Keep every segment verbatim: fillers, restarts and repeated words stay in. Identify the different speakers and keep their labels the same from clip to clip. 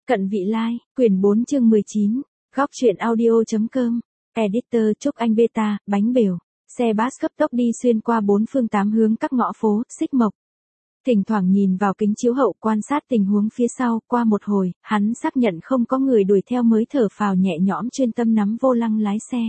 Speaker 1: Cận vị lai, quyển bốn chương mười chín, góc truyện audio.com, editor Trúc Anh Beta, bánh bèo, xe bus cấp tốc đi xuyên qua bốn phương tám hướng các ngõ phố, xích mộc. Thỉnh thoảng nhìn vào kính chiếu hậu quan sát tình huống phía sau, qua một hồi, hắn xác nhận không có người đuổi theo mới thở phào nhẹ nhõm chuyên tâm nắm vô lăng lái xe.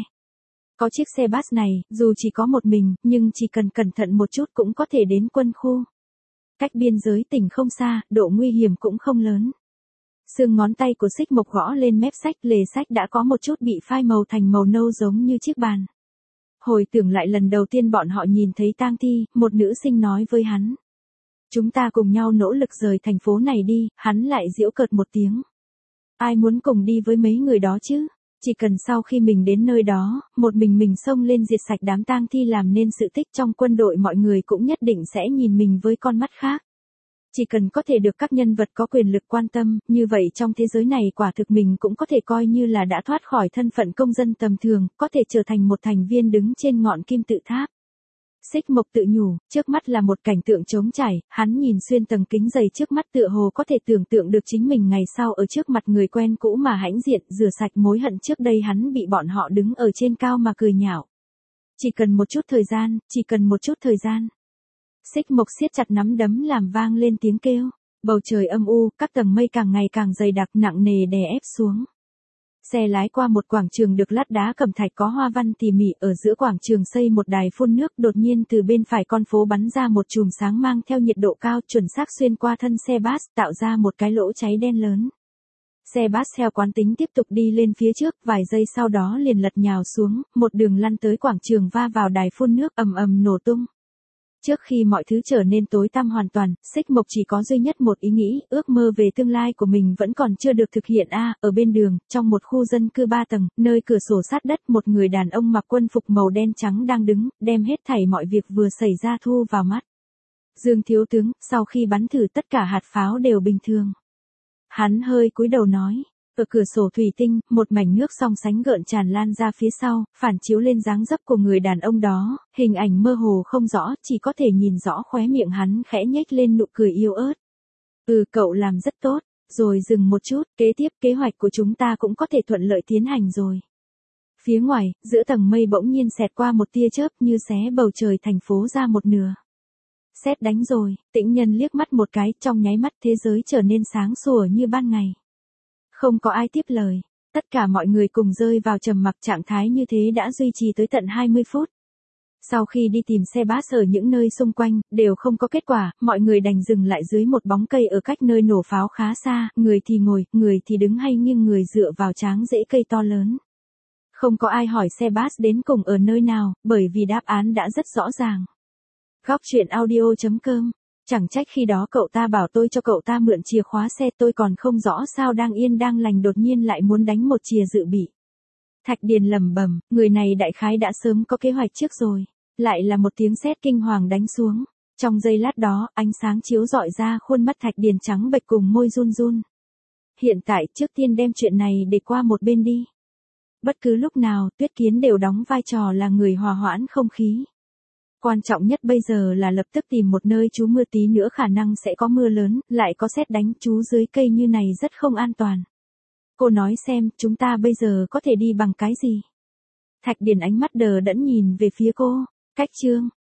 Speaker 1: Có chiếc xe bus này, dù chỉ có một mình, nhưng chỉ cần cẩn thận một chút cũng có thể đến quân khu. Cách biên giới tỉnh không xa, độ nguy hiểm cũng không lớn. Xương ngón tay của xích mộc gõ lên mép sách, lề sách đã có một chút bị phai màu thành màu nâu giống như chiếc bàn. Hồi tưởng lại lần đầu tiên bọn họ nhìn thấy tang thi, một nữ sinh nói với hắn. Chúng ta cùng nhau nỗ lực rời thành phố này đi, hắn lại giễu cợt một tiếng. Ai muốn cùng đi với mấy người đó chứ? Chỉ cần sau khi mình đến nơi đó, một mình mình xông lên diệt sạch đám tang thi làm nên sự tích trong quân đội, mọi người cũng nhất định sẽ nhìn mình với con mắt khác. Chỉ cần có thể được các nhân vật có quyền lực quan tâm, như vậy trong thế giới này quả thực mình cũng có thể coi như là đã thoát khỏi thân phận công dân tầm thường, có thể trở thành một thành viên đứng trên ngọn kim tự tháp. Xích mộc tự nhủ, trước mắt là một cảnh tượng trống trải, hắn nhìn xuyên tầng kính dày trước mắt tựa hồ có thể tưởng tượng được chính mình ngày sau ở trước mặt người quen cũ mà hãnh diện, rửa sạch mối hận trước đây hắn bị bọn họ đứng ở trên cao mà cười nhạo. Chỉ cần một chút thời gian, chỉ cần một chút thời gian. Xích mộc siết chặt nắm đấm làm vang lên tiếng kêu. Bầu trời âm u, các tầng mây càng ngày càng dày đặc nặng nề đè ép xuống. Xe lái qua một quảng trường được lát đá cẩm thạch có hoa văn tỉ mỉ, ở giữa quảng trường xây một đài phun nước, đột nhiên từ bên phải con phố bắn ra một chùm sáng mang theo nhiệt độ cao, chuẩn xác xuyên qua thân xe bus, tạo ra một cái lỗ cháy đen lớn. Xe bus theo quán tính tiếp tục đi lên phía trước, vài giây sau đó liền lật nhào xuống, một đường lăn tới quảng trường va vào đài phun nước, ầm ầm nổ tung. Trước khi mọi thứ trở nên tối tăm hoàn toàn, xích mộc chỉ có duy nhất một ý nghĩ, ước mơ về tương lai của mình vẫn còn chưa được thực hiện a. À, ở bên đường, trong một khu dân cư ba tầng, nơi cửa sổ sát đất, một người đàn ông mặc quân phục màu đen trắng đang đứng, đem hết thảy mọi việc vừa xảy ra thu vào mắt. Dương thiếu tướng, sau khi bắn thử tất cả hạt pháo đều bình thường. Hắn hơi cúi đầu nói. Ở cửa sổ thủy tinh, một mảnh nước song sánh gợn tràn lan ra phía sau, phản chiếu lên dáng dấp của người đàn ông đó, hình ảnh mơ hồ không rõ, chỉ có thể nhìn rõ khóe miệng hắn khẽ nhếch lên nụ cười yếu ớt. Ừ, cậu làm rất tốt, rồi dừng một chút, kế tiếp kế hoạch của chúng ta cũng có thể thuận lợi tiến hành rồi. Phía ngoài, giữa tầng mây bỗng nhiên xẹt qua một tia chớp như xé bầu trời thành phố ra một nửa. Sét đánh rồi, Tĩnh Nhân liếc mắt một cái, trong nháy mắt thế giới trở nên sáng sủa như ban ngày. Không có ai tiếp lời, tất cả mọi người cùng rơi vào trầm mặc, trạng thái như thế đã duy trì tới tận hai mươi phút. Sau khi đi tìm xe bus ở những nơi xung quanh, đều không có kết quả, mọi người đành dừng lại dưới một bóng cây ở cách nơi nổ pháo khá xa, người thì ngồi, người thì đứng hay nghiêng người dựa vào tráng rễ cây to lớn. Không có ai hỏi xe bus đến cùng ở nơi nào, bởi vì đáp án đã rất rõ ràng. Góc truyện audio.com. Chẳng trách khi đó cậu ta bảo tôi cho cậu ta mượn chìa khóa xe, tôi còn không rõ sao đang yên đang lành đột nhiên lại muốn đánh một chìa dự bị. Thạch Điền lẩm bẩm, người này đại khái đã sớm có kế hoạch trước rồi. Lại là một tiếng sét kinh hoàng đánh xuống. Trong giây lát đó, ánh sáng chiếu rọi ra khuôn mắt Thạch Điền trắng bệch cùng môi run run. Hiện tại, trước tiên đem chuyện này để qua một bên đi. Bất cứ lúc nào, Tuyết Kiến đều đóng vai trò là người hòa hoãn không khí. Quan trọng nhất bây giờ là lập tức tìm một nơi trú mưa, tí nữa khả năng sẽ có mưa lớn, lại có sét đánh, trú dưới cây như này rất không an toàn. Cô nói xem, chúng ta bây giờ có thể đi bằng cái gì? Thạch Điền ánh mắt đờ đẫn nhìn về phía cô. Cách chương,